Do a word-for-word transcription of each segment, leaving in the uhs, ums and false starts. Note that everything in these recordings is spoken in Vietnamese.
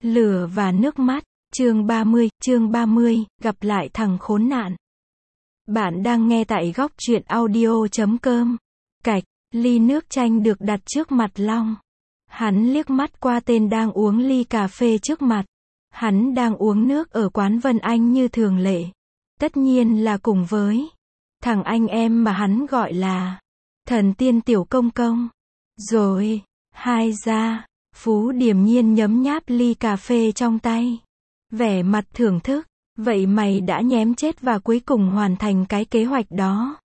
Lửa và nước mắt, chương ba mươi, chương ba mươi, gặp lại thằng khốn nạn. Bạn đang nghe tại góc truyện audio chấm com. Cạch, ly nước chanh được đặt trước mặt Long. Hắn liếc mắt qua tên đang uống ly cà phê trước mặt. Hắn đang uống nước ở quán Vân Anh như thường lệ. Tất nhiên là cùng với thằng anh em mà hắn gọi là thần tiên tiểu công công. Rồi, hai ra, Phú điềm nhiên nhấm nháp ly cà phê trong tay. Vẻ mặt thưởng thức, vậy mày đã nhém chết và cuối cùng hoàn thành cái kế hoạch đó.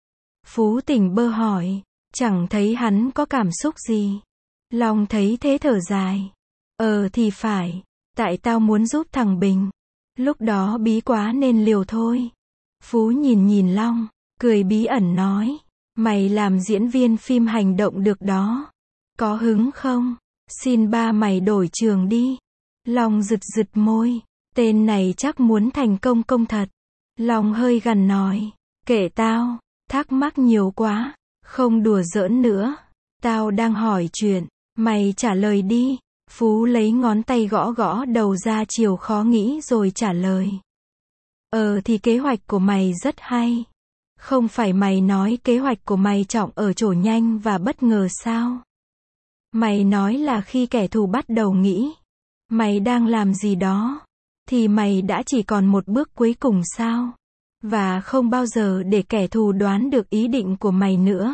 Phú tỉnh bơ hỏi, chẳng thấy hắn có cảm xúc gì. Long thấy thế thở dài. Ờ thì phải, tại tao muốn giúp thằng Bình. Lúc đó bí quá nên liều thôi. Phú nhìn nhìn Long, cười bí ẩn nói, mày làm diễn viên phim hành động được đó. Có hứng không? Xin ba mày đổi trường đi. Long rực rực môi, tên này chắc muốn thành công công thật. Long hơi gằn nói, kệ tao, thắc mắc nhiều quá, không đùa giỡn nữa. Tao đang hỏi chuyện, mày trả lời đi. Phú lấy ngón tay gõ gõ đầu ra chiều khó nghĩ rồi trả lời. Ờ thì kế hoạch của mày rất hay. Không phải mày nói kế hoạch của mày trọng ở chỗ nhanh và bất ngờ sao? Mày nói là khi kẻ thù bắt đầu nghĩ mày đang làm gì đó, thì mày đã chỉ còn một bước cuối cùng sao? Và không bao giờ để kẻ thù đoán được ý định của mày nữa.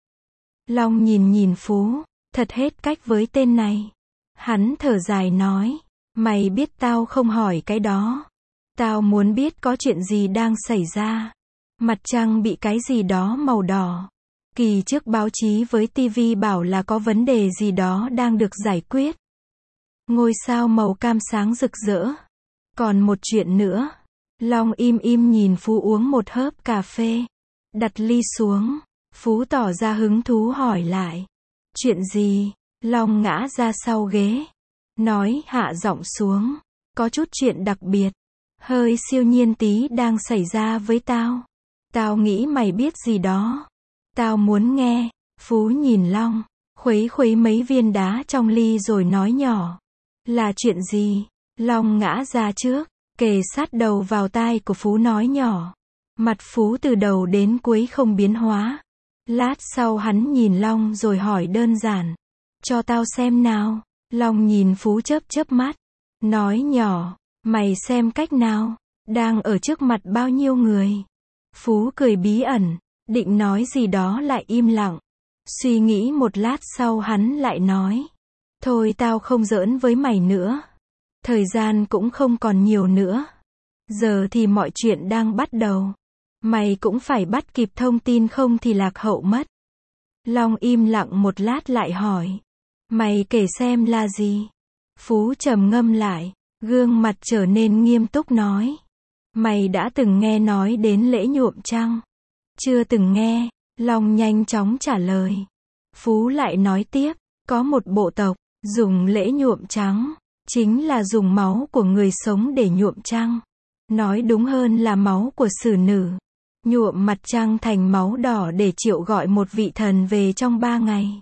Long nhìn nhìn Phú, thật hết cách với tên này. Hắn thở dài nói, mày biết tao không hỏi cái đó. Tao muốn biết có chuyện gì đang xảy ra. Mặt trăng bị cái gì đó màu đỏ. Kỳ trước báo chí với ti vi bảo là có vấn đề gì đó đang được giải quyết. Ngôi sao màu cam sáng rực rỡ. Còn một chuyện nữa. Long im im nhìn Phú uống một hớp cà phê. Đặt ly xuống. Phú tỏ ra hứng thú hỏi lại. Chuyện gì? Long ngã ra sau ghế. Nói hạ giọng xuống. Có chút chuyện đặc biệt. Hơi siêu nhiên tí đang xảy ra với tao. Tao nghĩ mày biết gì đó. Tao muốn nghe. Phú nhìn Long, khuấy khuấy mấy viên đá trong ly rồi nói nhỏ. Là chuyện gì? Long ngã ra trước, kề sát đầu vào tai của Phú nói nhỏ. Mặt Phú từ đầu đến cuối không biến hóa. Lát sau hắn nhìn Long rồi hỏi đơn giản. Cho tao xem nào. Long nhìn Phú chớp chớp mắt. Nói nhỏ, mày xem cách nào. Đang ở trước mặt bao nhiêu người. Phú cười bí ẩn. Định nói gì đó lại im lặng. Suy nghĩ một lát sau hắn lại nói. Thôi tao không giỡn với mày nữa. Thời gian cũng không còn nhiều nữa. Giờ thì mọi chuyện đang bắt đầu. Mày cũng phải bắt kịp thông tin không thì lạc hậu mất. Long im lặng một lát lại hỏi. Mày kể xem là gì? Phú trầm ngâm lại. Gương mặt trở nên nghiêm túc nói. Mày đã từng nghe nói đến lễ nhuộm trăng? Chưa từng nghe. Long nhanh chóng trả lời. Phú lại nói tiếp. Có một bộ tộc dùng lễ nhuộm trắng. Chính là dùng máu của người sống để nhuộm trăng. Nói đúng hơn là máu của xử nữ. Nhuộm mặt trăng thành máu đỏ để triệu gọi một vị thần về trong ba ngày.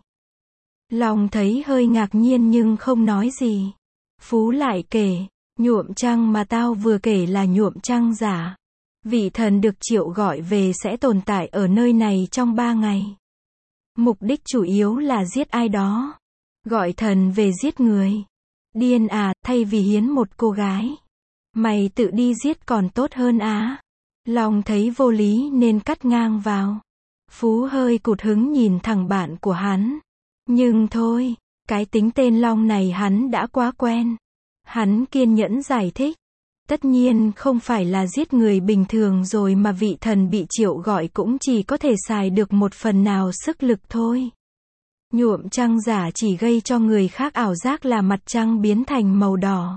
Long thấy hơi ngạc nhiên nhưng không nói gì. Phú lại kể. Nhuộm trăng mà tao vừa kể là nhuộm trăng giả. Vị thần được triệu gọi về sẽ tồn tại ở nơi này trong ba ngày. Mục đích chủ yếu là giết ai đó. Gọi thần về giết người. Điên à, thay vì hiến một cô gái. Mày tự đi giết còn tốt hơn á. Long thấy vô lý nên cắt ngang vào. Phú hơi cụt hứng nhìn thằng bạn của hắn. Nhưng thôi, cái tính tên Long này hắn đã quá quen. Hắn kiên nhẫn giải thích. Tất nhiên không phải là giết người bình thường rồi mà vị thần bị triệu gọi cũng chỉ có thể xài được một phần nào sức lực thôi. Nhuộm trăng giả chỉ gây cho người khác ảo giác là mặt trăng biến thành màu đỏ.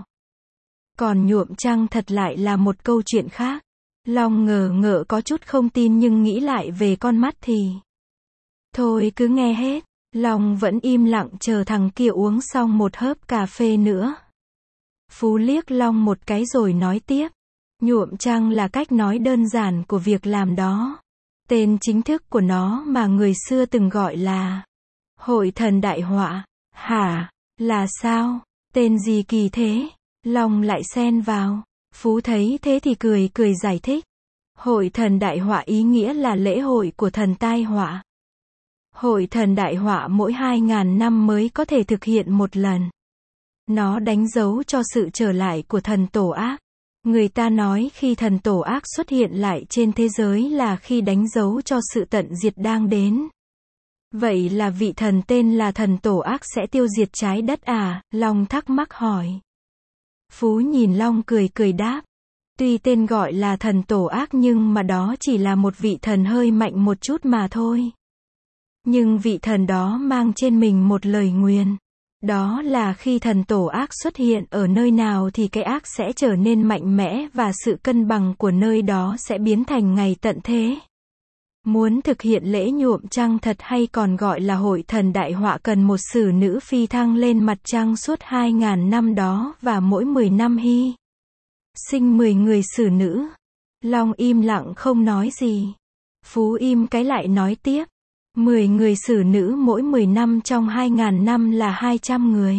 Còn nhuộm trăng thật lại là một câu chuyện khác. Long ngờ ngợ có chút không tin nhưng nghĩ lại về con mắt thì. Thôi cứ nghe hết. Long vẫn im lặng chờ thằng kia uống xong một hớp cà phê nữa. Phú liếc Long một cái rồi nói tiếp. Nhuộm trăng là cách nói đơn giản của việc làm đó. Tên chính thức của nó mà người xưa từng gọi là Hội thần đại họa. Hả? Là sao? Tên gì kỳ thế? Long lại xen vào. Phú thấy thế thì cười cười giải thích. Hội thần đại họa ý nghĩa là lễ hội của thần tai họa. Hội thần đại họa mỗi hai ngàn năm mới có thể thực hiện một lần. Nó đánh dấu cho sự trở lại của thần tổ ác. Người ta nói khi thần tổ ác xuất hiện lại trên thế giới là khi đánh dấu cho sự tận diệt đang đến. Vậy là vị thần tên là thần tổ ác sẽ tiêu diệt trái đất à? Long thắc mắc hỏi. Phú nhìn Long cười cười đáp. Tuy tên gọi là thần tổ ác nhưng mà đó chỉ là một vị thần hơi mạnh một chút mà thôi. Nhưng vị thần đó mang trên mình một lời nguyền. Đó là khi thần tổ ác xuất hiện ở nơi nào thì cái ác sẽ trở nên mạnh mẽ và sự cân bằng của nơi đó sẽ biến thành ngày tận thế. Muốn thực hiện lễ nhuộm trăng thật hay còn gọi là hội thần đại họa cần một sử nữ phi thăng lên mặt trăng suốt hai ngàn năm đó và mỗi mười năm hy sinh mười người sử nữ. Long im lặng không nói gì. Phú im cái lại nói tiếp. mười người sử nữ mỗi mười năm trong hai ngàn năm là hai trăm người.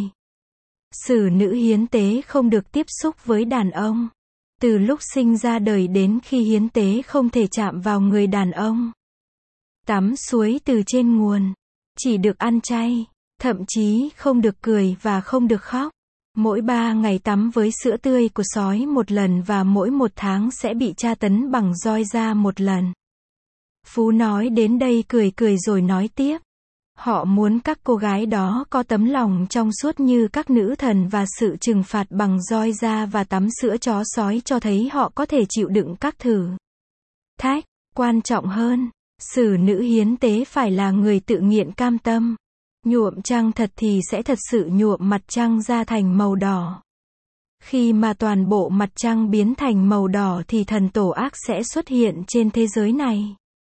Sử nữ hiến tế không được tiếp xúc với đàn ông. Từ lúc sinh ra đời đến khi hiến tế không thể chạm vào người đàn ông. Tắm suối từ trên nguồn. Chỉ được ăn chay. Thậm chí không được cười và không được khóc. Mỗi ba ngày tắm với sữa tươi của sói một lần và mỗi một tháng sẽ bị tra tấn bằng roi da một lần. Phú nói đến đây cười cười rồi nói tiếp. Họ muốn các cô gái đó có tấm lòng trong suốt như các nữ thần và sự trừng phạt bằng roi da và tắm sữa chó sói cho thấy họ có thể chịu đựng các thử thách. Quan trọng hơn, sử nữ hiến tế phải là người tự nguyện cam tâm. Nhuộm trăng thật thì sẽ thật sự nhuộm mặt trăng ra thành màu đỏ. Khi mà toàn bộ mặt trăng biến thành màu đỏ thì thần tổ ác sẽ xuất hiện trên thế giới này.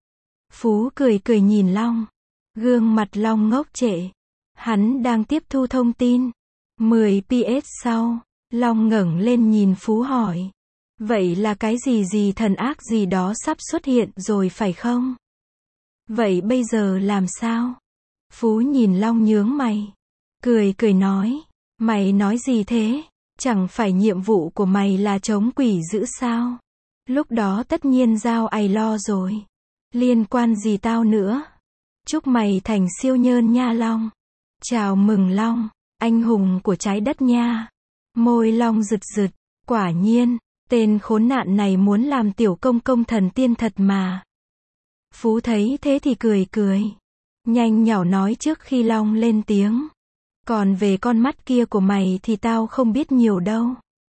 Phú cười cười nhìn Long. Gương mặt Long ngốc trệ. Hắn đang tiếp thu thông tin. mười pê sau, Long ngẩng lên nhìn Phú hỏi. Vậy là cái gì gì thần ác gì đó sắp xuất hiện rồi phải không? Vậy bây giờ làm sao? Phú nhìn Long nhướng mày. Cười cười nói. Mày nói gì thế? Chẳng phải nhiệm vụ của mày là chống quỷ dữ sao? Lúc đó tất nhiên giao ai lo rồi. Liên quan gì tao nữa? Chúc mày thành siêu nhơn nha Long. Chào mừng Long, anh hùng của trái đất nha. Môi Long rực rực. Quả nhiên, tên khốn nạn này muốn làm tiểu công công thần tiên thật mà. Phú thấy thế thì cười cười. Nhanh nhảu nói trước khi Long lên tiếng. Còn về con mắt kia của mày thì tao không biết nhiều đâu.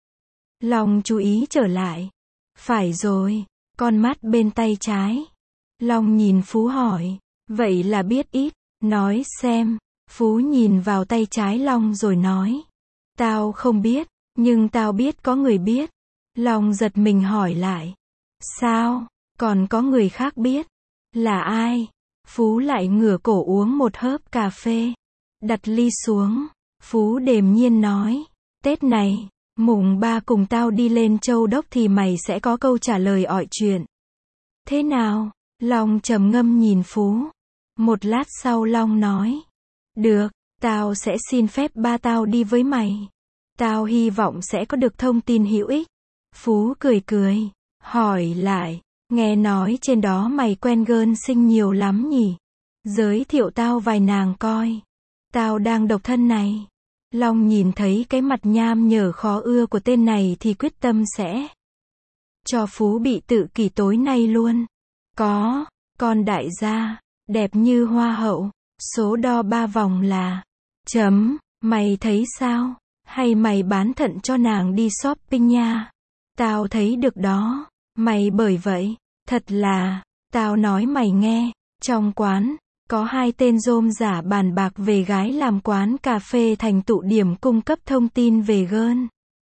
Long chú ý trở lại. Phải rồi, con mắt bên tay trái. Long nhìn Phú hỏi. Vậy là biết ít, nói xem. Phú nhìn vào tay trái Long rồi nói. Tao không biết, nhưng tao biết có người biết. Long giật mình hỏi lại. Sao, còn có người khác biết? Là ai? Phú lại ngửa cổ uống một hớp cà phê. Đặt ly xuống. Phú điềm nhiên nói. Tết này, mùng ba cùng tao đi lên Châu Đốc thì mày sẽ có câu trả lời ỏi chuyện. Thế nào? Long trầm ngâm nhìn Phú. Một lát sau Long nói. Được, tao sẽ xin phép ba tao đi với mày. Tao hy vọng sẽ có được thông tin hữu ích. Phú cười cười. Hỏi lại. Nghe nói trên đó mày quen gơn xinh nhiều lắm nhỉ? Giới thiệu tao vài nàng coi. Tao đang độc thân này. Long nhìn thấy cái mặt nham nhở khó ưa của tên này thì quyết tâm sẽ cho Phú bị tự kỷ tối nay luôn. Có, con đại gia, đẹp như hoa hậu, số đo ba vòng là chấm, mày thấy sao? Hay mày bán thận cho nàng đi shopping nha? Tao thấy được đó, mày bởi vậy, thật là, tao nói mày nghe, trong quán, có hai tên rôm giả bàn bạc về gái làm quán cà phê thành tụ điểm cung cấp thông tin về gơn.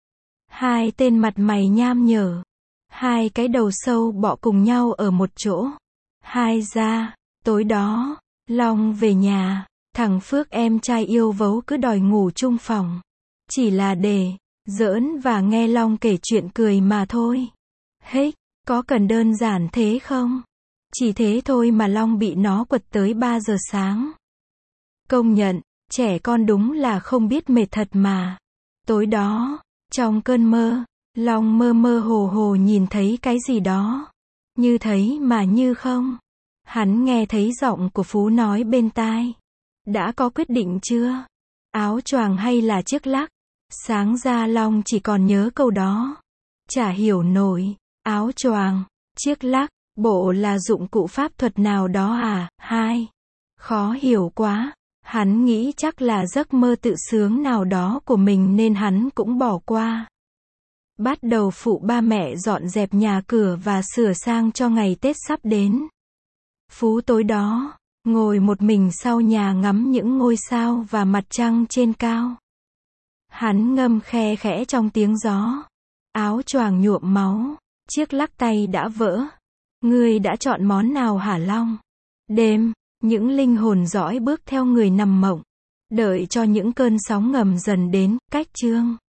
Hai tên mặt mày nham nhở. Hai cái đầu sâu bọ cùng nhau ở một chỗ. Hai ra, tối đó, Long về nhà, thằng Phước em trai yêu vấu cứ đòi ngủ chung phòng. Chỉ là để giỡn và nghe Long kể chuyện cười mà thôi. Hếch, có cần đơn giản thế không? Chỉ thế thôi mà Long bị nó quật tới ba giờ sáng. Công nhận, trẻ con đúng là không biết mệt thật mà. Tối đó, trong cơn mơ, Long mơ mơ hồ hồ nhìn thấy cái gì đó. Như thấy mà như không. Hắn nghe thấy giọng của Phú nói bên tai. Đã có quyết định chưa? Áo choàng hay là chiếc lắc? Sáng ra Long chỉ còn nhớ câu đó. Chả hiểu nổi. Áo choàng, chiếc lắc, bộ là dụng cụ pháp thuật nào đó à? Hai. Khó hiểu quá. Hắn nghĩ chắc là giấc mơ tự sướng nào đó của mình nên hắn cũng bỏ qua. Bắt đầu phụ ba mẹ dọn dẹp nhà cửa và sửa sang cho ngày Tết sắp đến. Phú tối đó, ngồi một mình sau nhà ngắm những ngôi sao và mặt trăng trên cao. Hắn ngâm khe khẽ trong tiếng gió. Áo choàng nhuộm máu, chiếc lắc tay đã vỡ. Ngươi đã chọn món nào hả Long? Đêm, những linh hồn dõi bước theo người nằm mộng. Đợi cho những cơn sóng ngầm dần đến, cách chương.